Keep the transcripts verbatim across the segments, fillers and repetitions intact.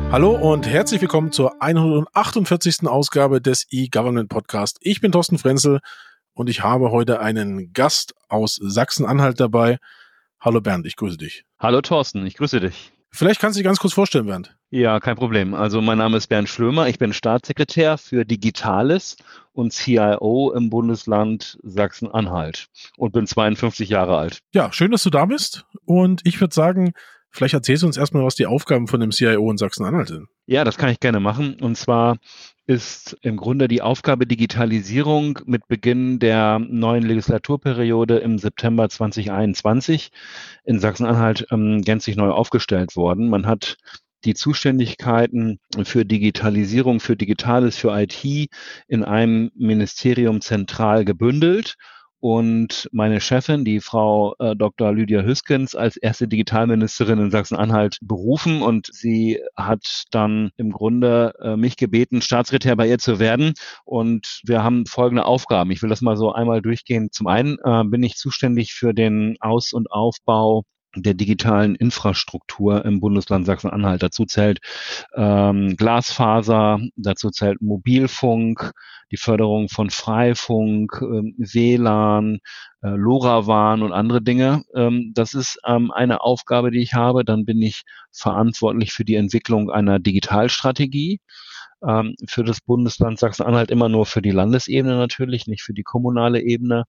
Hallo und herzlich willkommen zur hundertachtundvierzigsten Ausgabe des E-Government Podcast. Ich bin Thorsten Frenzel und ich habe heute einen Gast aus Sachsen-Anhalt dabei. Hallo Bernd, ich grüße dich. Hallo Thorsten, ich grüße dich. Vielleicht kannst du dich ganz kurz vorstellen, Bernd. Ja, kein Problem. Also mein Name ist Bernd Schlömer, ich bin Staatssekretär für Digitales und C I O im Bundesland Sachsen-Anhalt und bin zweiundfünfzig Jahre alt. Ja, schön, dass du da bist und ich würde sagen, vielleicht erzählst du uns erstmal, was die Aufgaben von dem C I O in Sachsen-Anhalt sind. Ja, das kann ich gerne machen. Und zwar ist im Grunde die Aufgabe Digitalisierung mit Beginn der neuen Legislaturperiode im September zweitausendeinundzwanzig in Sachsen-Anhalt ähm, gänzlich neu aufgestellt worden. Man hat die Zuständigkeiten für Digitalisierung, für Digitales, für I T in einem Ministerium zentral gebündelt. Und meine Chefin, die Frau äh, Doktor Lydia Hüskens, als erste Digitalministerin in Sachsen-Anhalt berufen. Und sie hat dann im Grunde äh, mich gebeten, Staatssekretär bei ihr zu werden. Und wir haben folgende Aufgaben. Ich will das mal so einmal durchgehen. Zum einen äh, bin ich zuständig für den Aus- und Aufbau der digitalen Infrastruktur im Bundesland Sachsen-Anhalt. Dazu zählt ähm, Glasfaser, dazu zählt Mobilfunk, die Förderung von Freifunk, ähm, W L A N, äh, LoRaWAN und andere Dinge. Ähm, das ist ähm, eine Aufgabe, die ich habe. Dann bin ich verantwortlich für die Entwicklung einer Digitalstrategie ähm, für das Bundesland Sachsen-Anhalt, immer nur für die Landesebene natürlich, nicht für die kommunale Ebene.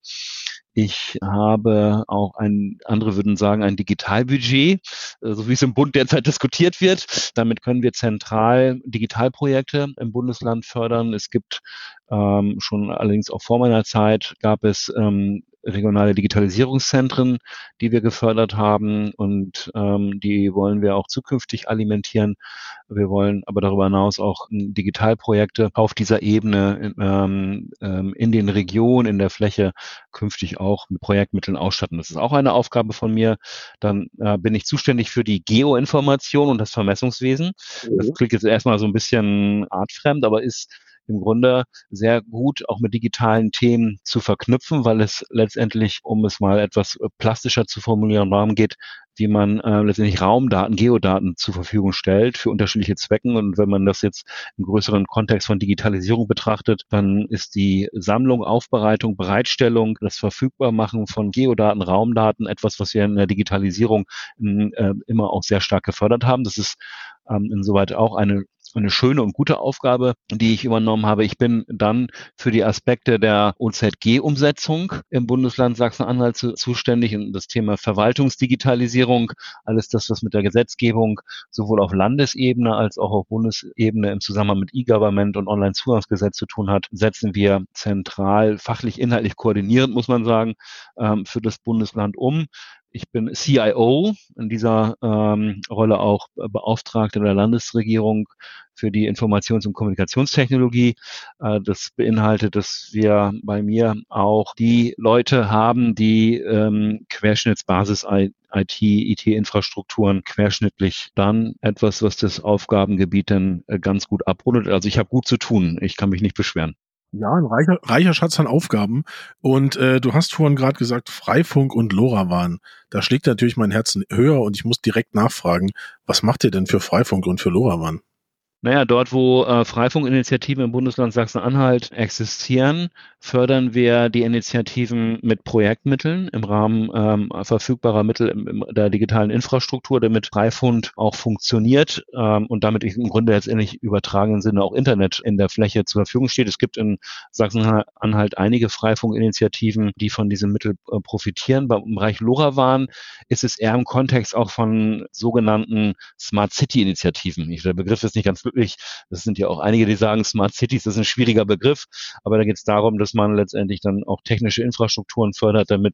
Ich habe auch ein, andere würden sagen, ein Digitalbudget, so wie es im Bund derzeit diskutiert wird. Damit können wir zentral Digitalprojekte im Bundesland fördern. Es gibt ähm, schon allerdings auch vor meiner Zeit gab es ähm, regionale Digitalisierungszentren, die wir gefördert haben und ähm, die wollen wir auch zukünftig alimentieren. Wir wollen aber darüber hinaus auch Digitalprojekte auf dieser Ebene ähm, ähm, in den Regionen, in der Fläche künftig auch mit Projektmitteln ausstatten. Das ist auch eine Aufgabe von mir. Dann äh, bin ich zuständig für die Geoinformation und das Vermessungswesen. Mhm. Das klingt jetzt erstmal so ein bisschen artfremd, aber ist im Grunde sehr gut auch mit digitalen Themen zu verknüpfen, weil es letztendlich, um es mal etwas plastischer zu formulieren, darum geht, wie man äh, letztendlich Raumdaten, Geodaten zur Verfügung stellt für unterschiedliche Zwecken. Und wenn man das jetzt im größeren Kontext von Digitalisierung betrachtet, dann ist die Sammlung, Aufbereitung, Bereitstellung, das Verfügbarmachen von Geodaten, Raumdaten etwas, was wir in der Digitalisierung äh, immer auch sehr stark gefördert haben. Das ist ähm, insoweit auch eine eine schöne und gute Aufgabe, die ich übernommen habe. Ich bin dann für die Aspekte der O Z G-Umsetzung im Bundesland Sachsen-Anhalt zu, zuständig und das Thema Verwaltungsdigitalisierung, alles das, was mit der Gesetzgebung sowohl auf Landesebene als auch auf Bundesebene im Zusammenhang mit E-Government und Onlinezugangsgesetz zu tun hat, setzen wir zentral, fachlich, inhaltlich koordinierend, muss man sagen, für das Bundesland um. Ich bin C I O, in dieser ähm, Rolle auch Beauftragter der Landesregierung für die Informations- und Kommunikationstechnologie. Äh, das beinhaltet, dass wir bei mir auch die Leute haben, die ähm, Querschnittsbasis I T, I T-Infrastrukturen querschnittlich dann etwas, was das Aufgabengebiet dann äh, ganz gut abrundet. Also ich habe gut zu tun. Ich kann mich nicht beschweren. Ja, ein reicher, reicher Schatz an Aufgaben. Und äh, du hast vorhin gerade gesagt, Freifunk und LoRaWAN. Da schlägt natürlich mein Herz höher und ich muss direkt nachfragen, was macht ihr denn für Freifunk und für LoRaWAN? Naja, dort, wo äh, Freifunkinitiativen im Bundesland Sachsen-Anhalt existieren, fördern wir die Initiativen mit Projektmitteln im Rahmen ähm, verfügbarer Mittel im, im, der digitalen Infrastruktur, damit Freifunk auch funktioniert ähm, und damit im Grunde letztendlich übertragenen Sinne auch Internet in der Fläche zur Verfügung steht. Es gibt in Sachsen-Anhalt einige Freifunkinitiativen, die von diesem Mittel äh, profitieren. Beim Bereich LoRaWAN ist es eher im Kontext auch von sogenannten Smart City-Initiativen. Der Begriff ist nicht ganz wirklich, das sind ja auch einige, die sagen, Smart Cities, das ist ein schwieriger Begriff, aber da geht es darum, dass man letztendlich dann auch technische Infrastrukturen fördert, damit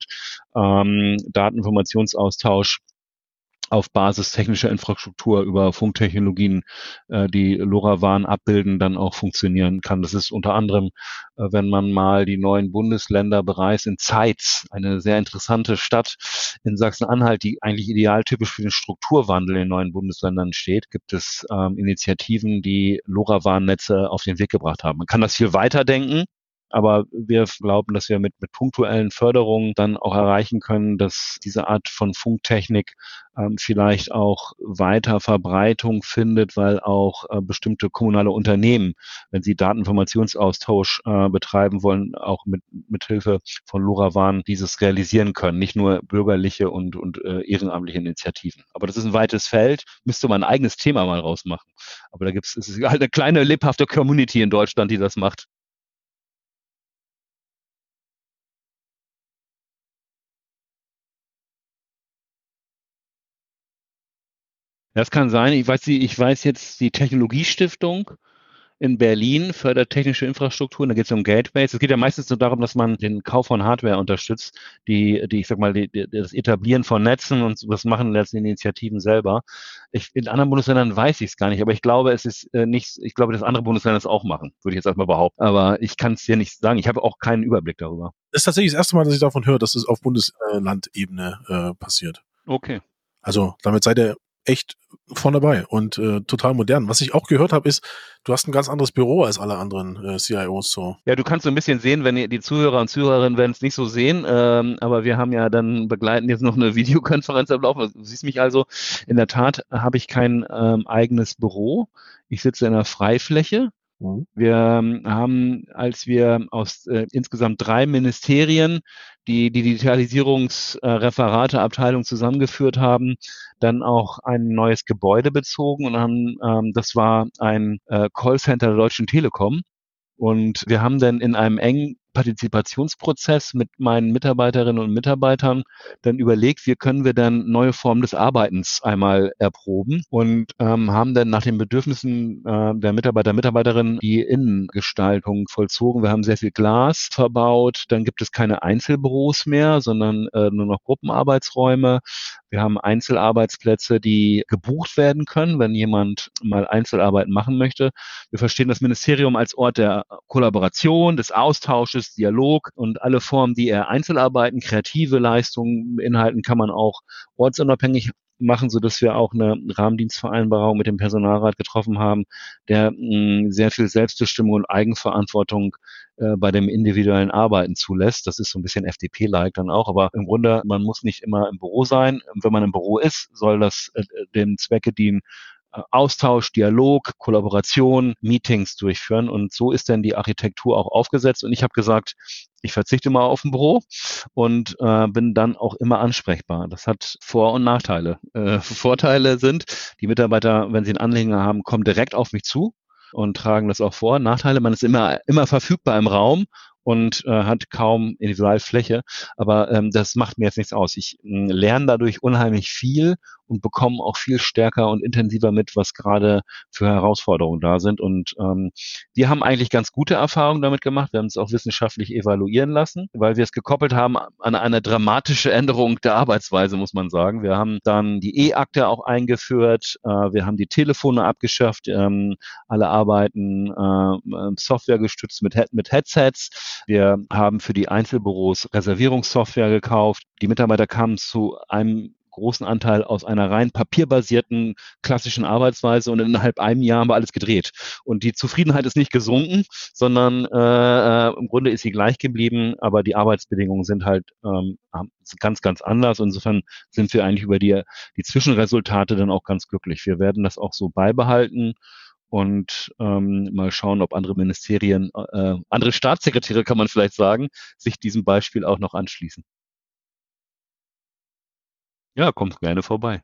ähm, Dateninformationsaustausch auf Basis technischer Infrastruktur über Funktechnologien, äh, die LoRaWAN abbilden, dann auch funktionieren kann. Das ist unter anderem, äh, wenn man mal die neuen Bundesländer bereist, in Zeitz, eine sehr interessante Stadt in Sachsen-Anhalt, die eigentlich idealtypisch für den Strukturwandel in den neuen Bundesländern steht, gibt es ähm, Initiativen, die LoRaWAN-Netze auf den Weg gebracht haben. Man kann das viel weiter denken. Aber wir glauben, dass wir mit, mit punktuellen Förderungen dann auch erreichen können, dass diese Art von Funktechnik ähm, vielleicht auch weiter Verbreitung findet, weil auch äh, bestimmte kommunale Unternehmen, wenn sie Dateninformationsaustausch äh, betreiben wollen, auch mit, mit Hilfe von LoRaWAN dieses realisieren können. Nicht nur bürgerliche und, und äh, ehrenamtliche Initiativen. Aber das ist ein weites Feld, müsste man ein eigenes Thema mal rausmachen. Aber da gibt es, es ist halt eine kleine lebhafte Community in Deutschland, die das macht. Das kann sein. Ich weiß, die, ich weiß jetzt, die Technologiestiftung in Berlin fördert technische Infrastrukturen. Da geht es um Gateways. Es geht ja meistens nur darum, dass man den Kauf von Hardware unterstützt, die, die ich sag mal, die, die, das Etablieren von Netzen und das machen letzten Initiativen selber. Ich, in anderen Bundesländern weiß ich es gar nicht, aber ich glaube, es ist äh, nicht, ich glaube, dass andere Bundesländer es auch machen, würde ich jetzt erstmal behaupten. Aber ich kann es dir nicht sagen. Ich habe auch keinen Überblick darüber. Das ist tatsächlich das erste Mal, dass ich davon höre, dass es auf Bundeslandebene äh, passiert. Okay. Also damit seid ihr echt vorne dabei und äh, total modern. Was ich auch gehört habe, ist, du hast ein ganz anderes Büro als alle anderen äh, C I Os. So. Ja, du kannst so ein bisschen sehen, wenn ihr, die Zuhörer und Zuhörerinnen werden es nicht so sehen, ähm, aber wir haben ja dann begleitend jetzt noch eine Videokonferenz am Laufen. Du siehst mich also, in der Tat habe ich kein ähm, eigenes Büro. Ich sitze in einer Freifläche. Mhm. Wir ähm, haben, als wir aus äh, insgesamt drei Ministerien die die Digitalisierungsreferateabteilung äh, zusammengeführt haben, dann auch ein neues Gebäude bezogen und haben, ähm, das war ein äh, Callcenter der Deutschen Telekom. Und wir haben dann in einem engen Partizipationsprozess mit meinen Mitarbeiterinnen und Mitarbeitern dann überlegt, wie können wir dann neue Formen des Arbeitens einmal erproben und ähm, haben dann nach den Bedürfnissen äh, der Mitarbeiter, Mitarbeiterinnen die Innengestaltung vollzogen. Wir haben sehr viel Glas verbaut, dann gibt es keine Einzelbüros mehr, sondern äh, nur noch Gruppenarbeitsräume. Wir haben Einzelarbeitsplätze, die gebucht werden können, wenn jemand mal Einzelarbeit machen möchte. Wir verstehen das Ministerium als Ort der Kollaboration, des Austausches, Dialog und alle Formen, die eher Einzelarbeiten, kreative Leistungen beinhalten, kann man auch ortsunabhängig machen, so dass wir auch eine Rahmendienstvereinbarung mit dem Personalrat getroffen haben, der mh, sehr viel Selbstbestimmung und Eigenverantwortung äh, bei dem individuellen Arbeiten zulässt. Das ist so ein bisschen F D P-like dann auch, aber im Grunde, man muss nicht immer im Büro sein. Wenn man im Büro ist, soll das äh, dem Zwecke dienen, Austausch, Dialog, Kollaboration, Meetings durchführen. Und so ist dann die Architektur auch aufgesetzt. Und ich habe gesagt, ich verzichte mal auf ein Büro und äh, bin dann auch immer ansprechbar. Das hat Vor- und Nachteile. Äh, Vorteile sind, die Mitarbeiter, wenn sie einen Anliegen haben, kommen direkt auf mich zu und tragen das auch vor. Nachteile, man ist immer, immer verfügbar im Raum und äh, hat kaum Individualfläche. Aber ähm, das macht mir jetzt nichts aus. Ich äh, lerne dadurch unheimlich viel und bekomme auch viel stärker und intensiver mit, was gerade für Herausforderungen da sind. Und ähm, wir haben eigentlich ganz gute Erfahrungen damit gemacht. Wir haben es auch wissenschaftlich evaluieren lassen, weil wir es gekoppelt haben an eine dramatische Änderung der Arbeitsweise, muss man sagen. Wir haben dann die E-Akte auch eingeführt. Äh, wir haben die Telefone abgeschafft. Ähm, alle arbeiten äh, Software gestützt mit, mit Headsets. Wir haben für die Einzelbüros Reservierungssoftware gekauft. Die Mitarbeiter kamen zu einem großen Anteil aus einer rein papierbasierten klassischen Arbeitsweise und innerhalb einem Jahr haben wir alles gedreht. Und die Zufriedenheit ist nicht gesunken, sondern äh, im Grunde ist sie gleich geblieben, aber die Arbeitsbedingungen sind halt ähm, ganz, ganz anders. Insofern sind wir eigentlich über die, die Zwischenresultate dann auch ganz glücklich. Wir werden das auch so beibehalten und ähm, mal schauen, ob andere Ministerien, äh, andere Staatssekretäre, kann man vielleicht sagen, sich diesem Beispiel auch noch anschließen. Ja, kommt gerne vorbei.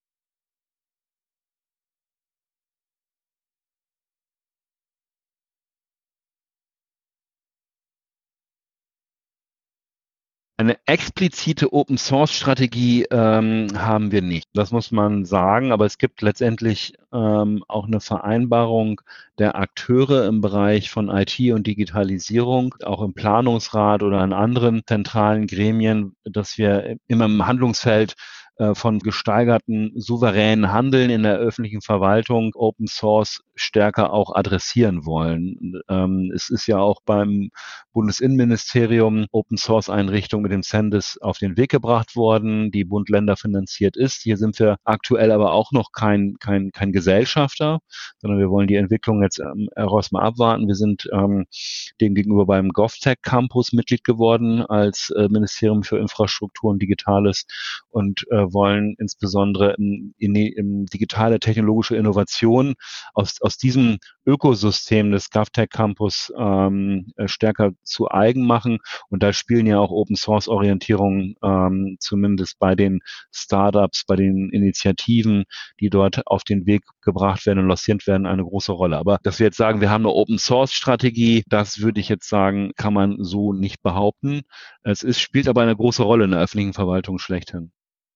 Eine explizite Open-Source-Strategie ähm, haben wir nicht. Das muss man sagen, aber es gibt letztendlich ähm, auch eine Vereinbarung der Akteure im Bereich von I T und Digitalisierung, auch im Planungsrat oder in anderen zentralen Gremien, dass wir immer im Handlungsfeld von gesteigerten souveränen Handeln in der öffentlichen Verwaltung Open Source stärker auch adressieren wollen. Ähm, es ist ja auch beim Bundesinnenministerium Open-Source-Einrichtung mit dem Sendis auf den Weg gebracht worden, die Bund-Länder finanziert ist. Hier sind wir aktuell aber auch noch kein, kein, kein Gesellschafter, sondern wir wollen die Entwicklung jetzt ähm, erstmal abwarten. Wir sind ähm, dem gegenüber beim GovTech Campus Mitglied geworden als äh, Ministerium für Infrastruktur und Digitales und äh, wollen insbesondere in, in, in digitale technologische Innovation aus, aus diesem Ökosystem des GovTech Campus ähm, stärker zu eigen machen. Und da spielen ja auch Open-Source-Orientierungen ähm, zumindest bei den Startups, bei den Initiativen, die dort auf den Weg gebracht werden und lanciert werden, eine große Rolle. Aber dass wir jetzt sagen, wir haben eine Open-Source-Strategie, das würde ich jetzt sagen, kann man so nicht behaupten. Es ist, spielt aber eine große Rolle in der öffentlichen Verwaltung schlechthin.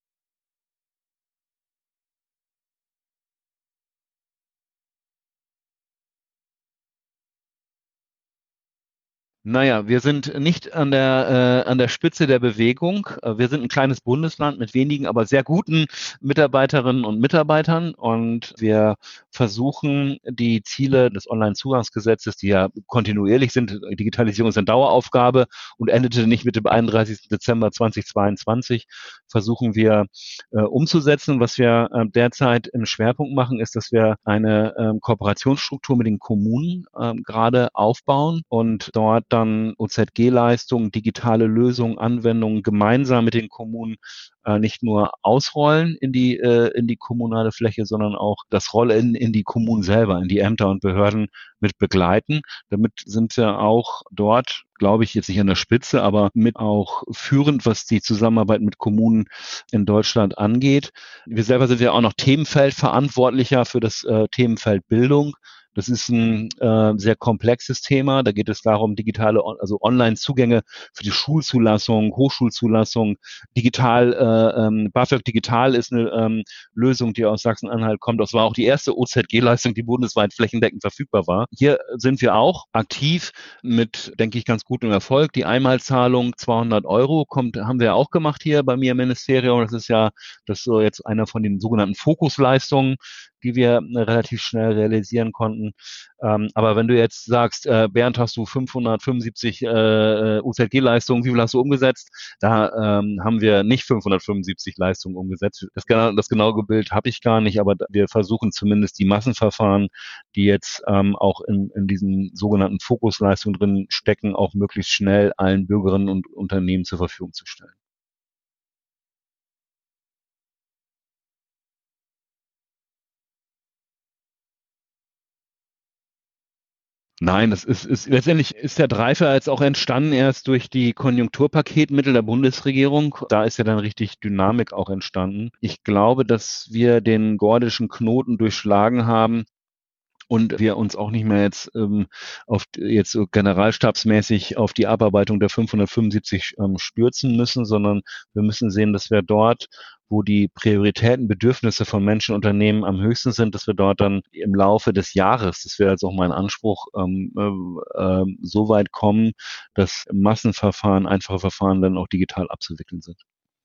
Naja, wir sind nicht an der, äh, an der Spitze der Bewegung. Äh, Wir sind ein kleines Bundesland mit wenigen, aber sehr guten Mitarbeiterinnen und Mitarbeitern. Und wir versuchen, die Ziele des Onlinezugangsgesetzes, die ja kontinuierlich sind, Digitalisierung ist eine Daueraufgabe und endete nicht mit dem einunddreißigsten Dezember zweitausendzweiundzwanzig, versuchen wir äh, umzusetzen. Was wir äh, derzeit im Schwerpunkt machen, ist, dass wir eine ähm, Kooperationsstruktur mit den Kommunen ähm, gerade aufbauen und dort dann O Z G-Leistungen, digitale Lösungen, Anwendungen gemeinsam mit den Kommunen äh, nicht nur ausrollen in die äh, in die kommunale Fläche, sondern auch das Rollen in die Kommunen selber, in die Ämter und Behörden mit begleiten. Damit sind wir auch dort, glaube ich, jetzt nicht an der Spitze, aber mit auch führend, was die Zusammenarbeit mit Kommunen in Deutschland angeht. Wir selber sind ja auch noch Themenfeldverantwortlicher für das äh, Themenfeld Bildung. Das ist ein äh, sehr komplexes Thema. Da geht es darum, digitale, also Online-Zugänge für die Schulzulassung, Hochschulzulassung, digital, äh, ähm, BAföG Digital ist eine ähm, Lösung, die aus Sachsen-Anhalt kommt. Das war auch die erste O Z G-Leistung, die bundesweit flächendeckend verfügbar war. Hier sind wir auch aktiv mit, denke ich, ganz gutem Erfolg. Die Einmalzahlung zweihundert Euro kommt, haben wir auch gemacht hier bei mir im Ministerium. Das ist ja, das ist so jetzt einer von den sogenannten Fokusleistungen, die wir äh, relativ schnell realisieren konnten. Ähm, aber wenn du jetzt sagst, äh, Bernd, hast du fünfhundertfünfundsiebzig äh, O Z G-Leistungen, wie viel hast du umgesetzt? Da ähm, haben wir nicht fünfhundertfünfundsiebzig Leistungen umgesetzt. Das, das genaue Bild habe ich gar nicht, aber wir versuchen zumindest die Massenverfahren, die jetzt ähm, auch in, in diesen sogenannten Fokusleistungen drin stecken, auch möglichst schnell allen Bürgerinnen und Unternehmen zur Verfügung zu stellen. Nein, das ist, ist letztendlich ist der Dreifer jetzt auch entstanden erst durch die Konjunkturpaketmittel der Bundesregierung. Da ist ja dann richtig Dynamik auch entstanden. Ich glaube, dass wir den gordischen Knoten durchschlagen haben und wir uns auch nicht mehr jetzt ähm, auf jetzt so generalstabsmäßig auf die Abarbeitung der fünfhundertfünfundsiebzig ähm, stürzen müssen, sondern wir müssen sehen, dass wir dort, wo die Prioritäten, Bedürfnisse von Menschen, Unternehmen am höchsten sind, dass wir dort dann im Laufe des Jahres, das wäre jetzt auch mein Anspruch, ähm, äh, äh, so weit kommen, dass Massenverfahren, einfache Verfahren dann auch digital abzuwickeln sind.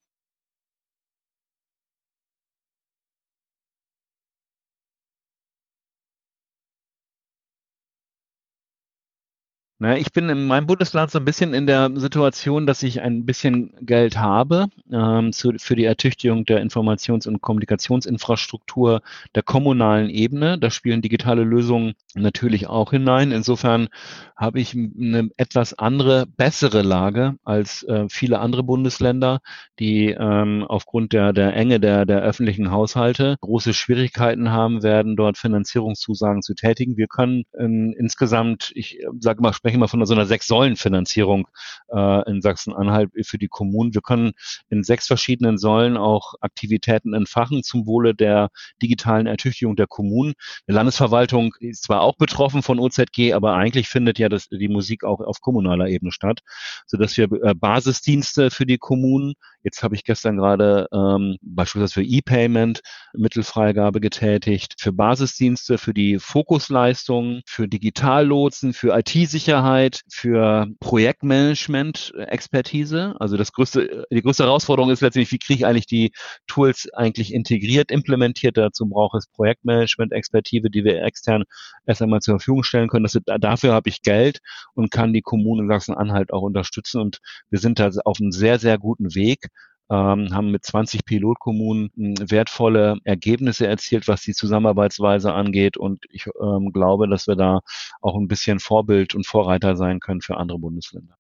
Na, ich bin in meinem Bundesland so ein bisschen in der Situation, dass ich ein bisschen Geld habe ähm, zu, für die Ertüchtigung der Informations- und Kommunikationsinfrastruktur der kommunalen Ebene. Da spielen digitale Lösungen natürlich auch hinein. Insofern habe ich eine etwas andere, bessere Lage als äh, viele andere Bundesländer, die ähm, aufgrund der, der Enge der, der öffentlichen Haushalte große Schwierigkeiten haben werden, dort Finanzierungszusagen zu tätigen. Wir können ähm, insgesamt, ich sage mal, spreche mal von so einer Sechs-Säulen-Finanzierung äh, in Sachsen-Anhalt für die Kommunen. Wir können in sechs verschiedenen Säulen auch Aktivitäten entfachen zum Wohle der digitalen Ertüchtigung der Kommunen. Die Landesverwaltung ist zwar auch betroffen von O Z G, aber eigentlich findet ja das, die Musik auch auf kommunaler Ebene statt, sodass wir äh, Basisdienste für die Kommunen, jetzt habe ich gestern gerade ähm, beispielsweise für E-Payment Mittelfreigabe getätigt, für Basisdienste, für die Fokusleistungen, für Digitallotsen, für I T-Sicherheit, Sicherheit, für Projektmanagement-Expertise. Also das größte, die größte Herausforderung ist letztendlich, wie kriege ich eigentlich die Tools eigentlich integriert, implementiert. Dazu braucht es Projektmanagement-Expertise, die wir extern erst einmal zur Verfügung stellen können. Das, dafür habe ich Geld und kann die Kommunen in Sachsen-Anhalt auch unterstützen. Und wir sind da auf einem sehr, sehr guten Weg. Ähm, haben mit zwanzig Pilotkommunen wertvolle Ergebnisse erzielt, was die Zusammenarbeitsweise angeht. Und ich ähm, glaube, dass wir da auch ein bisschen Vorbild und Vorreiter sein können für andere Bundesländer.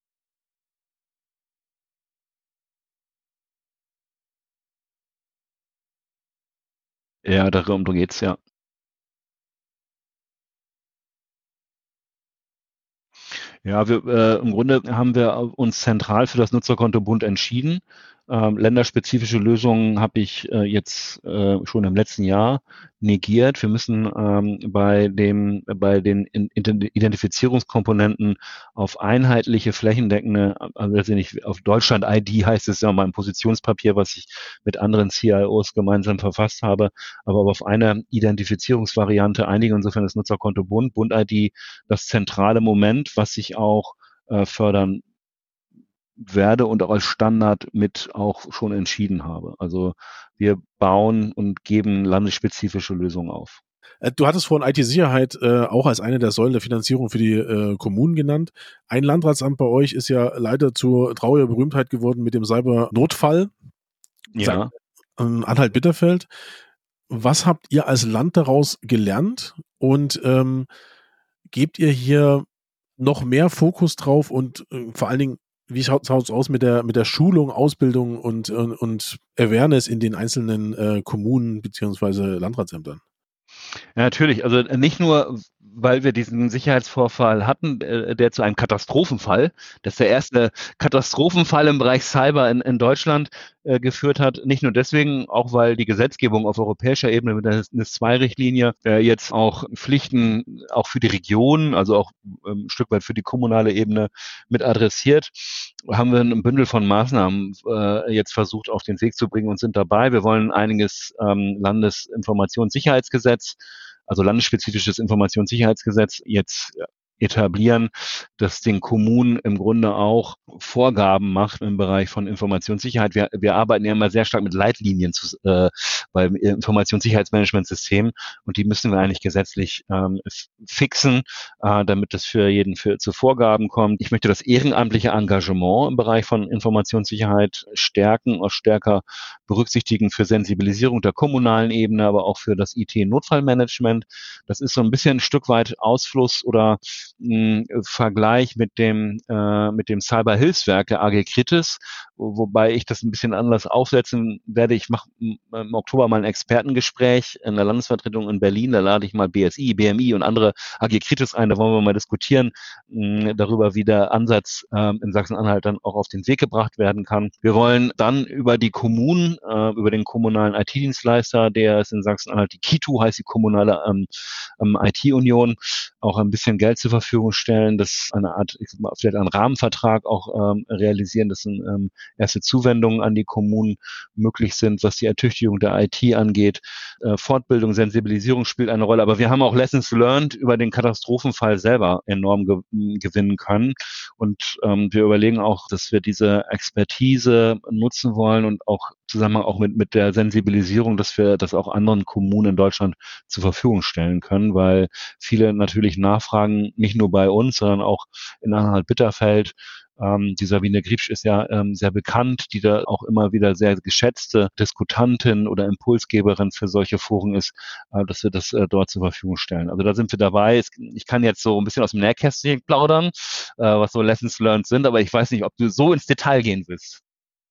Ja, darum geht's, ja. Ja, wir, äh, im Grunde haben wir uns zentral für das Nutzerkonto Bund entschieden. Ähm, länderspezifische Lösungen habe ich äh, jetzt äh, schon im letzten Jahr negiert. Wir müssen ähm, bei dem bei den Identifizierungskomponenten auf einheitliche, flächendeckende, also letztendlich auf Deutschland-I D heißt es ja mal ein Positionspapier, was ich mit anderen C I Os gemeinsam verfasst habe, aber auf eine Identifizierungsvariante einigen. Insofern ist Nutzerkonto Bund, Bund-I D das zentrale Moment, was ich auch äh, fördern werde und auch als Standard mit auch schon entschieden habe. Also wir bauen und geben landesspezifische Lösungen auf. Du hattest vorhin I T-Sicherheit äh, auch als eine der Säulen der Finanzierung für die äh, Kommunen genannt. Ein Landratsamt bei euch ist ja leider zur trauriger Berühmtheit geworden mit dem Cyber-Notfall. Ja. Ähm, Anhalt-Bitterfeld. Was habt ihr als Land daraus gelernt und ähm, gebt ihr hier noch mehr Fokus drauf und äh, vor allen Dingen, wie schaut es aus mit der, mit der Schulung, Ausbildung und, und, und Awareness in den einzelnen äh, Kommunen beziehungsweise Landratsämtern? Ja, natürlich. Also nicht nur, weil wir diesen Sicherheitsvorfall hatten, äh, der zu einem Katastrophenfall, das ist der erste Katastrophenfall im Bereich Cyber in, in Deutschland äh, geführt hat. Nicht nur deswegen, auch weil die Gesetzgebung auf europäischer Ebene mit der N I S zwei Richtlinie äh, jetzt auch Pflichten auch für die Region, also auch ähm, ein Stück weit für die kommunale Ebene mit adressiert, haben wir ein Bündel von Maßnahmen äh, jetzt versucht auf den Weg zu bringen und sind dabei. Wir wollen einiges ähm, Landesinformationssicherheitsgesetz, also landesspezifisches Informationssicherheitsgesetz jetzt etablieren, das den Kommunen im Grunde auch Vorgaben macht im Bereich von Informationssicherheit. Wir, wir arbeiten ja immer sehr stark mit Leitlinien zu, äh, beim Informationssicherheitsmanagementsystem und die müssen wir eigentlich gesetzlich ähm, fixen, äh, damit das für jeden für, zu Vorgaben kommt. Ich möchte das ehrenamtliche Engagement im Bereich von Informationssicherheit stärken, auch stärker berücksichtigen für Sensibilisierung der kommunalen Ebene, aber auch für das I T-Notfallmanagement. Das ist so ein bisschen ein Stück weit Ausfluss oder Vergleich mit dem äh, mit dem Cyberhilfswerk der A G Kritis, wobei ich das ein bisschen anders aufsetzen werde. Ich mache im Oktober mal ein Expertengespräch in der Landesvertretung in Berlin. Da lade ich mal B S I, B M I und andere A G Kritis ein. Da wollen wir mal diskutieren mh, darüber, wie der Ansatz äh, in Sachsen-Anhalt dann auch auf den Weg gebracht werden kann. Wir wollen dann über die Kommunen, äh, über den kommunalen I T-Dienstleister, der ist in Sachsen-Anhalt die KITU, heißt die kommunale ähm, ähm, I T-Union, auch ein bisschen Geld zur Verfügung stellen, das eine Art, ich sag mal, vielleicht einen Rahmenvertrag auch ähm, realisieren, dass ähm, erste Zuwendungen an die Kommunen möglich sind, was die Ertüchtigung der I T angeht. Äh, Fortbildung, Sensibilisierung spielt eine Rolle, aber wir haben auch Lessons learned über den Katastrophenfall selber enorm ge gewinnen können und ähm, wir überlegen auch, dass wir diese Expertise nutzen wollen und auch zusammen auch mit mit der Sensibilisierung, dass wir das auch anderen Kommunen in Deutschland zur Verfügung stellen können, weil viele natürlich nachfragen, nicht nur bei uns, sondern auch in Anhalt-Bitterfeld. Ähm, die Sabine Griebsch ist ja ähm, sehr bekannt, die da auch immer wieder sehr geschätzte Diskutantin oder Impulsgeberin für solche Foren ist, äh, dass wir das äh, dort zur Verfügung stellen. Also da sind wir dabei. Es, ich kann jetzt so ein bisschen aus dem Nähkästchen plaudern, äh, was so Lessons learned sind, aber ich weiß nicht, ob du so ins Detail gehen willst.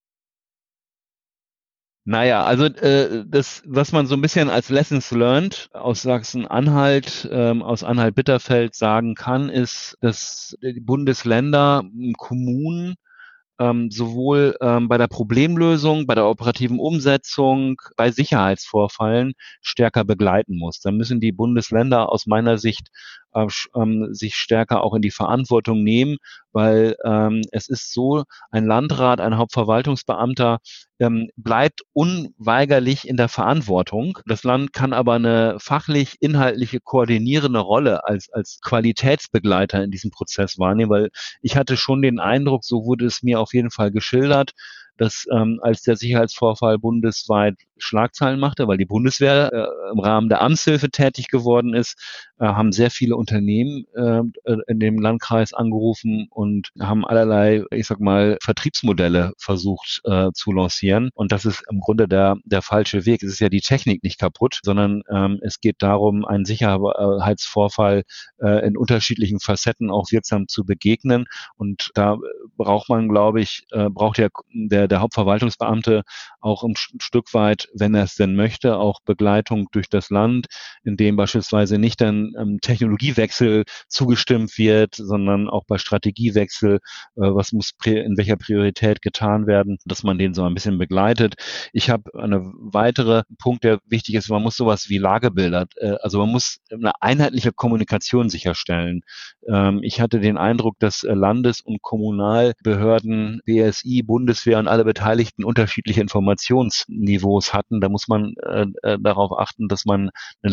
Naja, also äh, das, was man so ein bisschen als Lessons learned aus Sachsen-Anhalt, ähm, aus Anhalt-Bitterfeld sagen kann, ist, dass die Bundesländer, Kommunen ähm, sowohl ähm, bei der Problemlösung, bei der operativen Umsetzung, bei Sicherheitsvorfällen stärker begleiten muss. Da müssen die Bundesländer aus meiner Sicht äh, ähm, sich stärker auch in die Verantwortung nehmen, weil ähm, es ist so, ein Landrat, ein Hauptverwaltungsbeamter ähm, bleibt unweigerlich in der Verantwortung. Das Land kann aber eine fachlich, inhaltliche, koordinierende Rolle als, als Qualitätsbegleiter in diesem Prozess wahrnehmen, weil ich hatte schon den Eindruck, so wurde es mir auf jeden Fall geschildert, dass ähm, als der Sicherheitsvorfall bundesweit Schlagzeilen machte, weil die Bundeswehr äh, im Rahmen der Amtshilfe tätig geworden ist, äh, haben sehr viele Unternehmen äh, in dem Landkreis angerufen und haben allerlei, ich sag mal, Vertriebsmodelle versucht äh, zu lancieren. Und das ist im Grunde der, der falsche Weg. Es ist ja die Technik nicht kaputt, sondern ähm, es geht darum, einen Sicherheitsvorfall äh, in unterschiedlichen Facetten auch wirksam zu begegnen. Und da braucht man, glaube ich, äh, braucht der, der, der Hauptverwaltungsbeamte auch ein Stück weit, wenn er es denn möchte, auch Begleitung durch das Land, in dem beispielsweise nicht dann ähm, Technologiewechsel zugestimmt wird, sondern auch bei Strategiewechsel, äh, was muss in welcher Priorität getan werden, dass man den so ein bisschen begleitet. Ich habe eine weitere Punkt, der wichtig ist, man muss sowas wie Lagebilder, äh, also man muss eine einheitliche Kommunikation sicherstellen. Ähm, ich hatte den Eindruck, dass äh, Landes- und Kommunalbehörden, B S I, Bundeswehr und alle Beteiligten unterschiedliche Informationsniveaus hatten. Da muss man äh, äh, darauf achten, dass man eine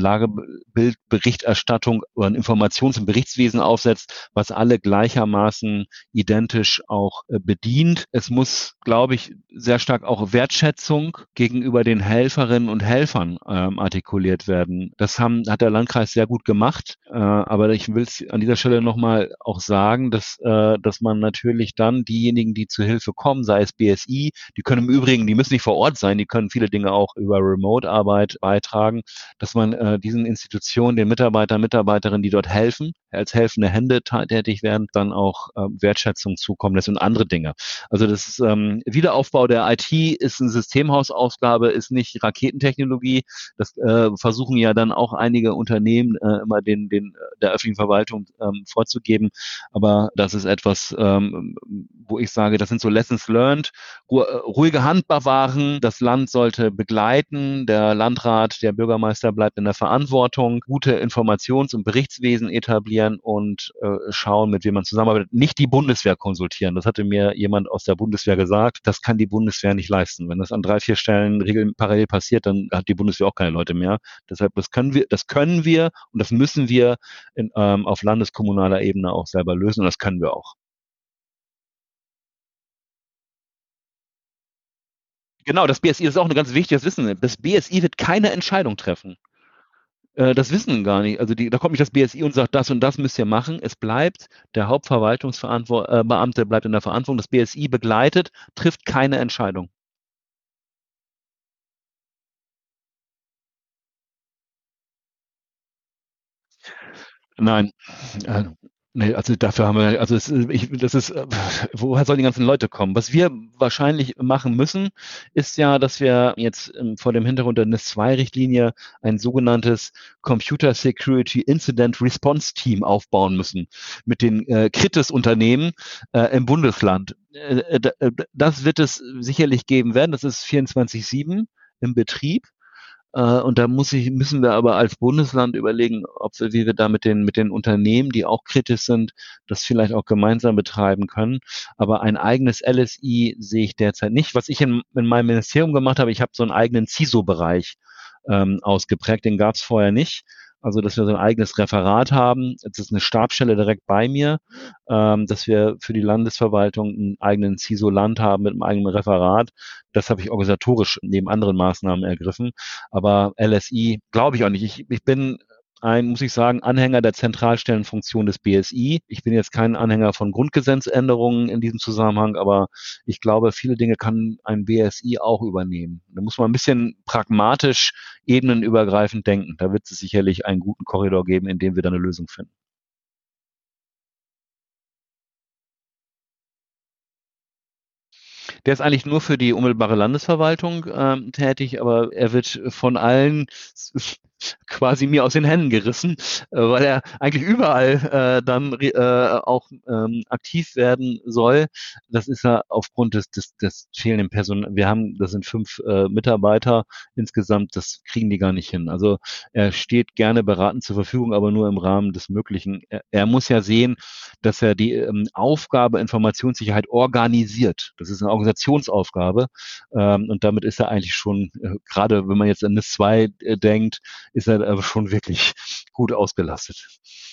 Lagebildberichterstattung oder ein Informations- und Berichtswesen aufsetzt, was alle gleichermaßen identisch auch äh, bedient. Es muss, glaube ich, sehr stark auch Wertschätzung gegenüber den Helferinnen und Helfern ähm, artikuliert werden. Das haben, hat der Landkreis sehr gut gemacht, äh, aber ich will es an dieser Stelle nochmal auch sagen, dass, äh, dass man natürlich dann diejenigen, die zu Hilfe kommen, sei es B S I, die können im Übrigen, die müssen nicht vor Ort sein, die können viele Dinge auch über Remote-Arbeit beitragen, dass man äh, diesen Institutionen, den Mitarbeitern, Mitarbeiterinnen, die dort helfen, als helfende Hände tätig werden, dann auch äh, Wertschätzung zukommen lässt und andere Dinge. Also das ist ähm, Wiederaufbau der I T ist eine Systemhausaufgabe, ist nicht Raketentechnologie. Das äh, versuchen ja dann auch einige Unternehmen äh, immer den, den der öffentlichen Verwaltung ähm, vorzugeben. Aber das ist etwas, ähm, wo ich sage, das sind so Lessons learned. Ru ruhige Hand bewahren, das Land sollte begleiten, der Landrat, der Bürgermeister bleibt in der Verantwortung, gute Informations- und Berichtswesen etablieren und äh, schauen, mit wem man zusammenarbeitet. Nicht die Bundeswehr konsultieren. Das hatte mir jemand aus der Bundeswehr gesagt. Das kann die Bundeswehr nicht leisten. Wenn das an drei, vier Stellen regeln, parallel passiert, dann hat die Bundeswehr auch keine Leute mehr. Deshalb, das können wir, das können wir und das müssen wir in, ähm, auf landeskommunaler Ebene auch selber lösen und das können wir auch. Genau, das B S I ist auch ein ganz wichtiges Wissen. Das B S I wird keine Entscheidung treffen. Äh, das wissen gar nicht. Also die, da kommt nicht das B S I und sagt, das und das müsst ihr machen. Es bleibt, der Hauptverwaltungsbeamte bleibt in der Verantwortung. Das B S I begleitet, trifft keine Entscheidung. Nein, äh, nee, also dafür haben wir, also es, ich, das ist, äh, woher sollen die ganzen Leute kommen? Was wir wahrscheinlich machen müssen, ist ja, dass wir jetzt ähm, vor dem Hintergrund der N I S zwei Richtlinie ein sogenanntes Computer Security Incident Response Team aufbauen müssen mit den äh, Kritis-Unternehmen äh, im Bundesland. Äh, äh, das wird es sicherlich geben werden. Das ist vierundzwanzig sieben im Betrieb. Äh, und da muss ich, müssen wir aber als Bundesland überlegen, ob wir, wie wir da mit den, mit den Unternehmen, die auch kritisch sind, das vielleicht auch gemeinsam betreiben können. Aber ein eigenes L S I sehe ich derzeit nicht. Was ich in, in meinem Ministerium gemacht habe, ich habe so einen eigenen C I S O-Bereich ähm, ausgeprägt, den gab es vorher nicht. Also, dass wir so ein eigenes Referat haben. Das ist eine Stabsstelle direkt bei mir, ähm, dass wir für die Landesverwaltung einen eigenen C I S O-Land haben mit einem eigenen Referat. Das habe ich organisatorisch neben anderen Maßnahmen ergriffen. Aber L S I glaube ich auch nicht. Ich, ich bin ein, muss ich sagen, Anhänger der Zentralstellenfunktion des B S I. Ich bin jetzt kein Anhänger von Grundgesetzänderungen in diesem Zusammenhang, aber ich glaube, viele Dinge kann ein B S I auch übernehmen. Da muss man ein bisschen pragmatisch, ebenenübergreifend denken. Da wird es sicherlich einen guten Korridor geben, in dem wir dann eine Lösung finden. Der ist eigentlich nur für die unmittelbare Landesverwaltung ähm, tätig, aber er wird von allen quasi mir aus den Händen gerissen, äh, weil er eigentlich überall äh, dann äh, auch ähm, aktiv werden soll. Das ist ja aufgrund des, des, des fehlenden Personals. Wir haben, das sind fünf äh, Mitarbeiter insgesamt, das kriegen die gar nicht hin. Also er steht gerne beratend zur Verfügung, aber nur im Rahmen des Möglichen. Er, er muss ja sehen, dass er die ähm, Aufgabe Informationssicherheit organisiert. Das ist eine Organisationsaufgabe ähm, und damit ist er eigentlich schon, äh, gerade wenn man jetzt an N I S zwei äh, denkt, ist er aber schon wirklich gut ausgelastet.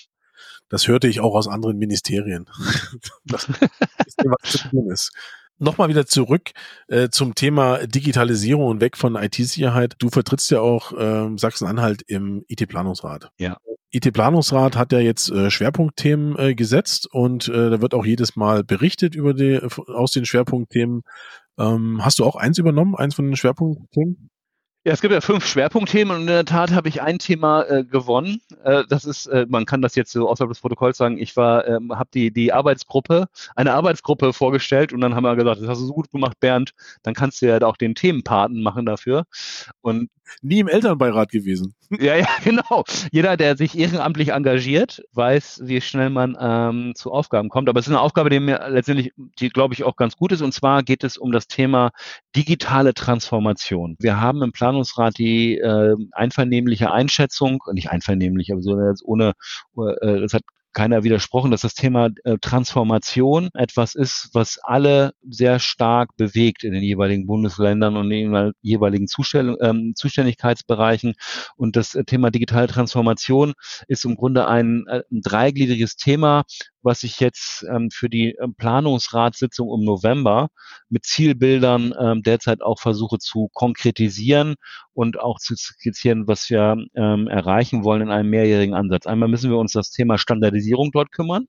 Das hörte ich auch aus anderen Ministerien. Das ist was zu tun ist. Nochmal wieder zurück äh, zum Thema Digitalisierung und weg von I T-Sicherheit. Du vertrittst ja auch äh, Sachsen-Anhalt im I T-Planungsrat. Ja. I T-Planungsrat hat ja jetzt äh, Schwerpunktthemen äh, gesetzt und äh, da wird auch jedes Mal berichtet über die aus den Schwerpunktthemen. Ähm, hast du auch eins übernommen, eins von den Schwerpunktthemen? Ja, es gibt ja fünf Schwerpunktthemen und in der Tat habe ich ein Thema äh, gewonnen. Äh, das ist, äh, man kann das jetzt so außerhalb des Protokolls sagen, ich war, ähm, habe die die Arbeitsgruppe, eine Arbeitsgruppe vorgestellt und dann haben wir gesagt, das hast du so gut gemacht, Bernd, dann kannst du ja auch den Themenpaten machen dafür. Und nie im Elternbeirat gewesen. Ja, ja, genau. Jeder, der sich ehrenamtlich engagiert, weiß, wie schnell man ähm, zu Aufgaben kommt. Aber es ist eine Aufgabe, die mir letztendlich, die glaube ich auch ganz gut ist. Und zwar geht es um das Thema digitale Transformation. Wir haben im Planungsrat die äh, einvernehmliche Einschätzung, nicht einvernehmlich, aber so ohne, äh, das hat keiner widersprochen, dass das Thema äh, Transformation etwas ist, was alle sehr stark bewegt in den jeweiligen Bundesländern und in den jeweiligen Zustell- ähm, Zuständigkeitsbereichen. Und das äh, Thema digitale Transformation ist im Grunde ein, äh, ein dreigliedriges Thema, was ich jetzt ähm, für die ähm, Planungsratssitzung im November mit Zielbildern ähm, derzeit auch versuche zu konkretisieren und auch zu skizzieren, was wir ähm, erreichen wollen in einem mehrjährigen Ansatz. Einmal müssen wir uns das Thema Standardisierung dort kümmern.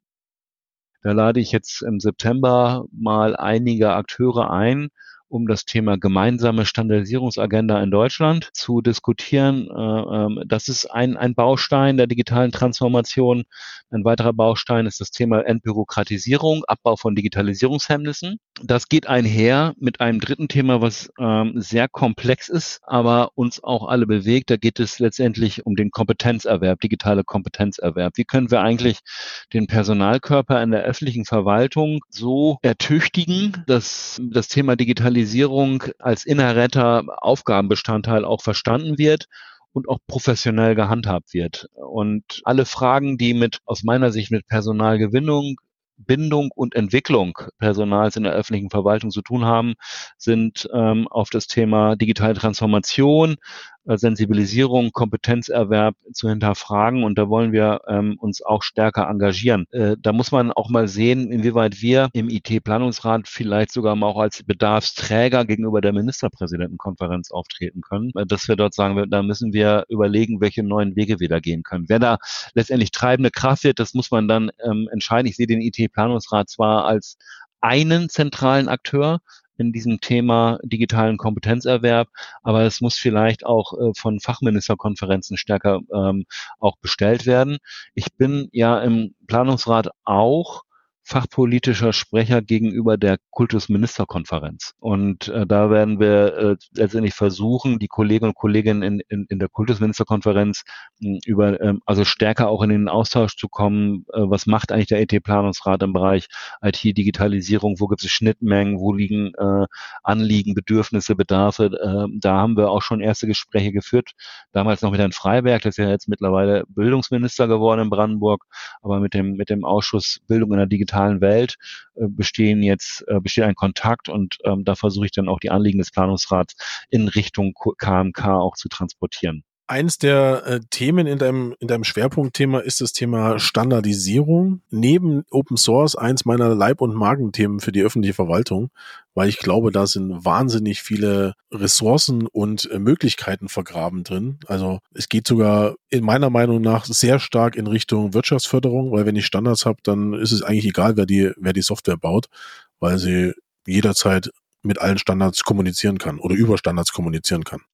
Da lade ich jetzt im September mal einige Akteure ein, um das Thema gemeinsame Standardisierungsagenda in Deutschland zu diskutieren. Das ist ein, ein Baustein der digitalen Transformation. Ein weiterer Baustein ist das Thema Entbürokratisierung, Abbau von Digitalisierungshemmnissen. Das geht einher mit einem dritten Thema, was ähm, sehr komplex ist, aber uns auch alle bewegt. Da geht es letztendlich um den Kompetenzerwerb, digitale Kompetenzerwerb. Wie können wir eigentlich den Personalkörper in der öffentlichen Verwaltung so ertüchtigen, dass das Thema Digitalisierung als inhärenter Aufgabenbestandteil auch verstanden wird und auch professionell gehandhabt wird. Und alle Fragen, die mit, aus meiner Sicht, mit Personalgewinnung, Bindung und Entwicklung Personals in der öffentlichen Verwaltung zu tun haben, sind ähm, auf das Thema digitale Transformation, äh, Sensibilisierung, Kompetenzerwerb zu hinterfragen. Und da wollen wir ähm, uns auch stärker engagieren. Äh, da muss man auch mal sehen, inwieweit wir im I T-Planungsrat vielleicht sogar mal auch als Bedarfsträger gegenüber der Ministerpräsidentenkonferenz auftreten können, äh, dass wir dort sagen, da müssen wir überlegen, welche neuen Wege wir da gehen können. Wer da letztendlich treibende Kraft wird, das muss man dann ähm, entscheiden. Ich sehe den I T-Planungsrat zwar als einen zentralen Akteur in diesem Thema digitalen Kompetenzerwerb, aber es muss vielleicht auch äh, von Fachministerkonferenzen stärker ähm, auch bestellt werden. Ich bin ja im Planungsrat auch fachpolitischer Sprecher gegenüber der Kultusministerkonferenz. Und äh, da werden wir äh, letztendlich versuchen, die Kolleginnen und Kollegen in, in, in der Kultusministerkonferenz mh, über, ähm, also stärker auch in den Austausch zu kommen. Äh, was macht eigentlich der I T-Planungsrat im Bereich I T-Digitalisierung? Wo gibt es Schnittmengen? Wo liegen äh, Anliegen, Bedürfnisse, Bedarfe? Äh, da haben wir auch schon erste Gespräche geführt. Damals noch mit Herrn Freiberg, der ist ja jetzt mittlerweile Bildungsminister geworden in Brandenburg, aber mit dem, mit dem Ausschuss Bildung in der digitalen Welt äh, bestehen jetzt äh, besteht ein Kontakt und ähm, da versuche ich dann auch die Anliegen des Planungsrats in Richtung K M K auch zu transportieren. Eins der äh, Themen in deinem, in deinem Schwerpunktthema ist das Thema Standardisierung. Neben Open Source eins meiner Leib- und Magenthemen für die öffentliche Verwaltung, weil ich glaube, da sind wahnsinnig viele Ressourcen und äh, Möglichkeiten vergraben drin. Also es geht sogar in meiner Meinung nach sehr stark in Richtung Wirtschaftsförderung, weil wenn ich Standards habe, dann ist es eigentlich egal, wer die, wer die Software baut, weil sie jederzeit mit allen Standards kommunizieren kann oder über Standards kommunizieren kann.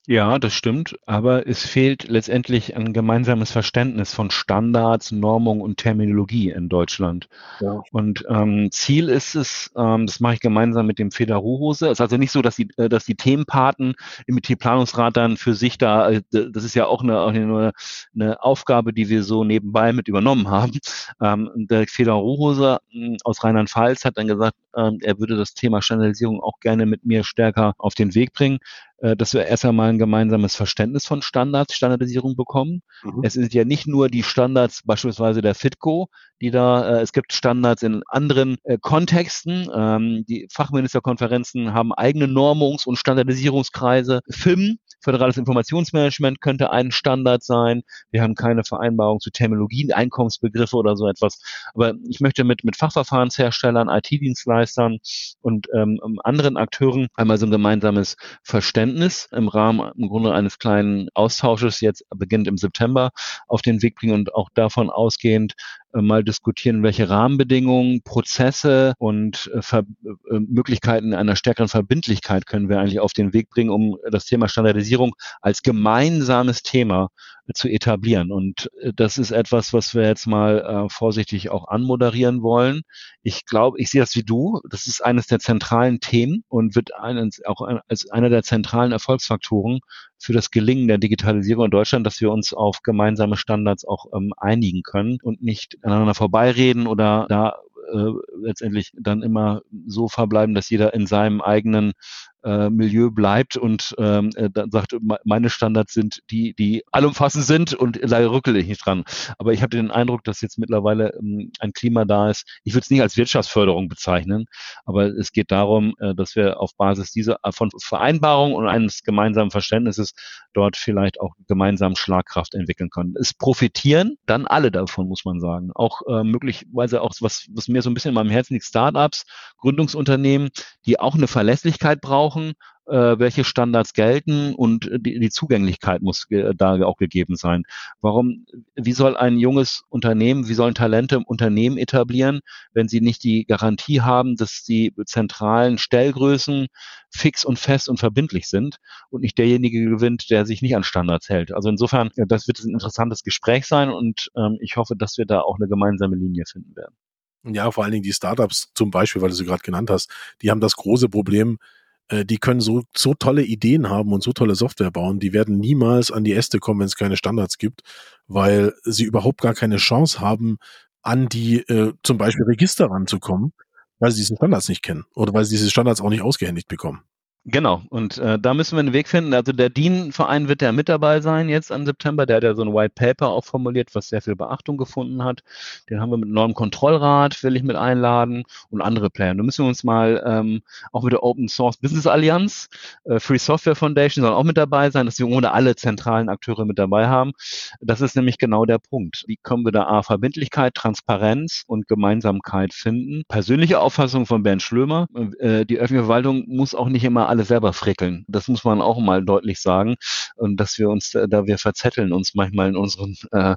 Ja, das stimmt, aber es fehlt letztendlich ein gemeinsames Verständnis von Standards, Normung und Terminologie in Deutschland. Ja. Und ähm, Ziel ist es, ähm, das mache ich gemeinsam mit dem Federuhose. Es ist also nicht so, dass die, äh, dass die Themenpaten im I T-Planungsrat dann für sich da, äh, das ist ja auch eine, auch eine, eine Aufgabe, die wir so nebenbei mit übernommen haben. Ähm, der Federuhose äh, aus Rheinland-Pfalz hat dann gesagt, äh, er würde das Thema Standardisierung auch gerne mit mir stärker auf den Weg bringen, dass wir erst einmal ein gemeinsames Verständnis von Standards, Standardisierung bekommen. Mhm. Es sind ja nicht nur die Standards beispielsweise der FITCO, die da, äh, es gibt Standards in anderen äh, Kontexten. Ähm, die Fachministerkonferenzen haben eigene Normungs- und Standardisierungskreise. F I M, Föderales Informationsmanagement, könnte ein Standard sein. Wir haben keine Vereinbarung zu Terminologien, Einkommensbegriffe oder so etwas. Aber ich möchte mit, mit Fachverfahrensherstellern, I T-Dienstleistern und ähm, anderen Akteuren einmal so ein gemeinsames Verständnis im Rahmen im Grunde eines kleinen Austausches, jetzt beginnt im September, auf den Weg bringen und auch davon ausgehend äh, mal diskutieren, welche Rahmenbedingungen, Prozesse und äh, Ver äh, Möglichkeiten einer stärkeren Verbindlichkeit können wir eigentlich auf den Weg bringen, um das Thema Standardisierung als gemeinsames Thema äh, zu etablieren. Und äh, das ist etwas, was wir jetzt mal äh, vorsichtig auch anmoderieren wollen. Ich glaube, ich sehe das wie du. Das ist eines der zentralen Themen und wird eines, auch als einer der zentralen Erfolgsfaktoren für das Gelingen der Digitalisierung in Deutschland, dass wir uns auf gemeinsame Standards auch ähm, einigen können und nicht aneinander vorbeireden oder da äh, letztendlich dann immer so verbleiben, dass jeder in seinem eigenen äh, Milieu bleibt und ähm, dann sagt, meine Standards sind die, die allumfassend sind und da rückel ich nicht dran. Aber ich habe den Eindruck, dass jetzt mittlerweile ähm, ein Klima da ist. Ich würde es nicht als Wirtschaftsförderung bezeichnen, aber es geht darum, äh, dass wir auf Basis dieser von Vereinbarung und eines gemeinsamen Verständnisses dort vielleicht auch gemeinsam Schlagkraft entwickeln können. Es profitieren dann alle davon, muss man sagen. Auch äh, möglicherweise auch, was, was mir so ein bisschen in meinem Herzen liegt, Startups, Gründungsunternehmen, die auch eine Verlässlichkeit brauchen, äh, welche Standards gelten und die, die Zugänglichkeit muss äh, da auch gegeben sein. Warum, wie soll ein junges Unternehmen, wie sollen Talente im Unternehmen etablieren, wenn sie nicht die Garantie haben, dass die zentralen Stellgrößen fix und fest und verbindlich sind und nicht derjenige gewinnt, der sich nicht an Standards hält. Also insofern, ja, das wird ein interessantes Gespräch sein und ähm, ich hoffe, dass wir da auch eine gemeinsame Linie finden werden. Ja, vor allen Dingen die Startups zum Beispiel, weil du sie gerade genannt hast, die haben das große Problem, äh, die können so, so tolle Ideen haben und so tolle Software bauen, die werden niemals an die Äste kommen, wenn es keine Standards gibt, weil sie überhaupt gar keine Chance haben, an die äh, zum Beispiel Register ranzukommen, weil sie diese Standards nicht kennen oder weil sie diese Standards auch nicht ausgehändigt bekommen. Genau, und äh, da müssen wir einen Weg finden. Also der D I N-Verein wird ja mit dabei sein jetzt im September. Der hat ja so ein White Paper auch formuliert, was sehr viel Beachtung gefunden hat. Den haben wir mit neuem Kontrollrat, will ich mit einladen und andere Pläne. Da müssen wir uns mal ähm, auch mit der Open Source Business Allianz, äh, Free Software Foundation soll auch mit dabei sein, dass wir ohne alle zentralen Akteure mit dabei haben. Das ist nämlich genau der Punkt. Wie können wir da A, Verbindlichkeit, Transparenz und Gemeinsamkeit finden? Persönliche Auffassung von Bernd Schlömer. Äh, die öffentliche Verwaltung muss auch nicht immer alles selber frickeln. Das muss man auch mal deutlich sagen. Und dass wir uns, da wir verzetteln uns manchmal in unseren äh,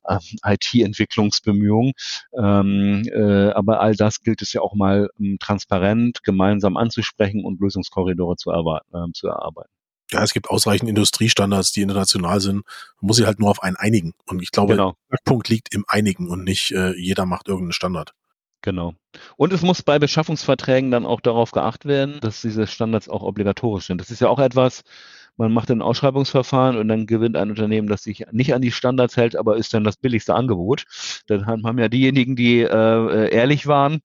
I T-Entwicklungsbemühungen. Ähm, äh, aber all das gilt es ja auch mal um, transparent gemeinsam anzusprechen und Lösungskorridore zu, erwarten, äh, zu erarbeiten. Ja, es gibt ausreichend Industriestandards, die international sind. Man muss sich halt nur auf einen einigen. Und ich glaube, genau. der Punkt liegt im Einigen und nicht äh, jeder macht irgendeinen Standard. Genau. Und es muss bei Beschaffungsverträgen dann auch darauf geachtet werden, dass diese Standards auch obligatorisch sind. Das ist ja auch etwas, man macht ein Ausschreibungsverfahren und dann gewinnt ein Unternehmen, das sich nicht an die Standards hält, aber ist dann das billigste Angebot. Dann haben ja diejenigen, die äh, ehrlich waren,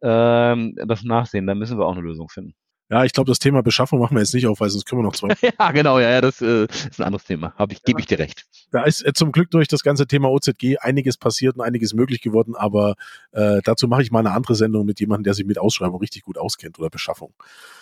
äh, das Nachsehen. Da müssen wir auch eine Lösung finden. Ja, ich glaube, das Thema Beschaffung machen wir jetzt nicht auf, weil sonst können wir noch zwei. Ja, genau, ja, ja, das äh, ist ein anderes Thema. Hab ich, ja. Gebe ich dir recht. Da ist äh, zum Glück durch das ganze Thema O Z G einiges passiert und einiges möglich geworden, aber äh, dazu mache ich mal eine andere Sendung mit jemandem, der sich mit Ausschreibung richtig gut auskennt oder Beschaffung.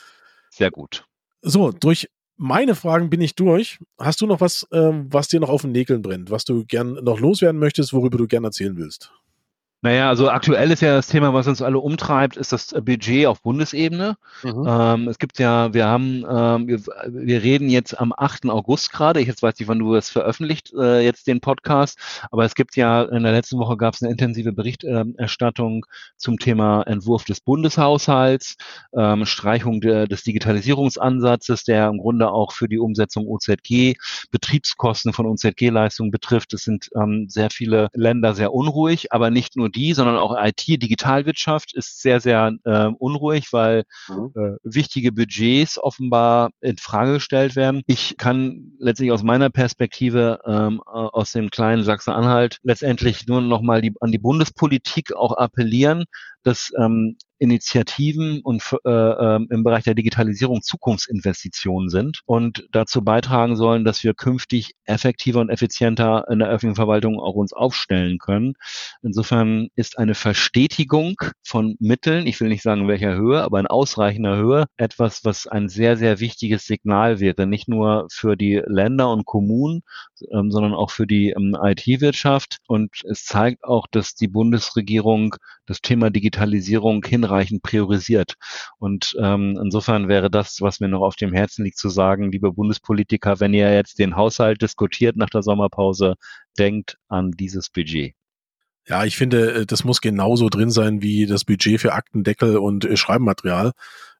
Sehr gut. So, durch meine Fragen bin ich durch. Hast du noch was, ähm, was dir noch auf den Nägeln brennt, was du gern noch loswerden möchtest, worüber du gern erzählen willst? Naja, also aktuell ist ja das Thema, was uns alle umtreibt, ist das Budget auf Bundesebene. Mhm. Ähm, es gibt ja, wir haben, ähm, wir, wir reden jetzt am achten August gerade, ich jetzt weiß nicht, wann du das veröffentlicht, äh, jetzt den Podcast, aber es gibt ja, in der letzten Woche gab es eine intensive Berichterstattung zum Thema Entwurf des Bundeshaushalts, ähm, Streichung der, des Digitalisierungsansatzes, der im Grunde auch für die Umsetzung O Z G, Betriebskosten von O Z G-Leistungen betrifft. Es sind ähm, sehr viele Länder sehr unruhig, aber nicht nur die, sondern auch I T, Digitalwirtschaft ist sehr, sehr äh, unruhig, weil mhm. äh, wichtige Budgets offenbar in Frage gestellt werden. Ich kann letztlich aus meiner Perspektive ähm, aus dem kleinen Sachsen-Anhalt letztendlich nur noch mal die, an die Bundespolitik auch appellieren, dass ähm, Initiativen und äh, äh, im Bereich der Digitalisierung Zukunftsinvestitionen sind und dazu beitragen sollen, dass wir künftig effektiver und effizienter in der öffentlichen Verwaltung auch uns aufstellen können. Insofern ist eine Verstetigung von Mitteln, ich will nicht sagen in welcher Höhe, aber in ausreichender Höhe, etwas, was ein sehr, sehr wichtiges Signal wäre, nicht nur für die Länder und Kommunen, ähm, sondern auch für die ähm, I T-Wirtschaft. Und es zeigt auch, dass die Bundesregierung das Thema Digitalisierung hinreichend priorisiert. Und ähm, insofern wäre das, was mir noch auf dem Herzen liegt, zu sagen, liebe Bundespolitiker, wenn ihr jetzt den Haushalt diskutiert nach der Sommerpause, denkt an dieses Budget. Ja, ich finde, das muss genauso drin sein wie das Budget für Aktendeckel und Schreibmaterial.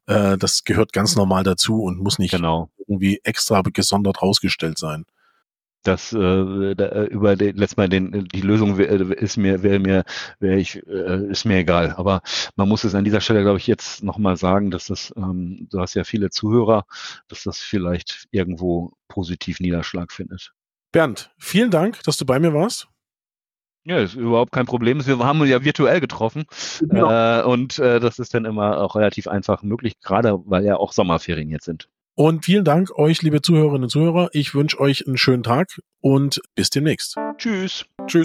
Das gehört ganz normal dazu und muss nicht genau. irgendwie extra gesondert rausgestellt sein. Das äh, da, über den, letztes Mal den, die Lösung ist mir, wäre mir, wäre ich, äh, ist mir egal. Aber man muss es an dieser Stelle, glaube ich, jetzt nochmal sagen, dass das, ähm, du hast ja viele Zuhörer, dass das vielleicht irgendwo positiv Niederschlag findet. Bernd, vielen Dank, dass du bei mir warst. Ja, ist überhaupt kein Problem. Wir haben uns ja virtuell getroffen genau. äh, und äh, das ist dann immer auch relativ einfach möglich, gerade weil ja auch Sommerferien jetzt sind. Und vielen Dank euch, liebe Zuhörerinnen und Zuhörer. Ich wünsche euch einen schönen Tag und bis demnächst. Tschüss. Tschüss.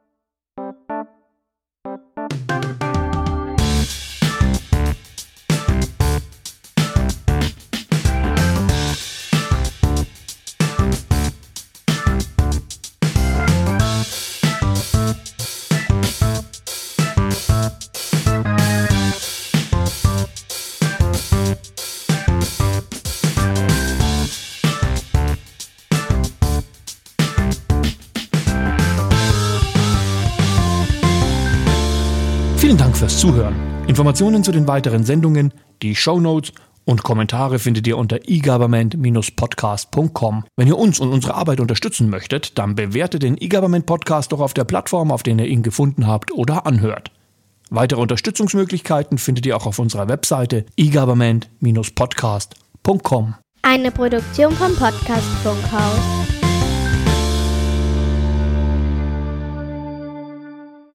Vielen Dank fürs Zuhören. Informationen zu den weiteren Sendungen, die Shownotes und Kommentare findet ihr unter e government dash podcast punkt com. Wenn ihr uns und unsere Arbeit unterstützen möchtet, dann bewertet den eGovernment Podcast doch auf der Plattform, auf der ihr ihn gefunden habt oder anhört. Weitere Unterstützungsmöglichkeiten findet ihr auch auf unserer Webseite e government dash podcast punkt com. Eine Produktion vom Podcast Funkhaus.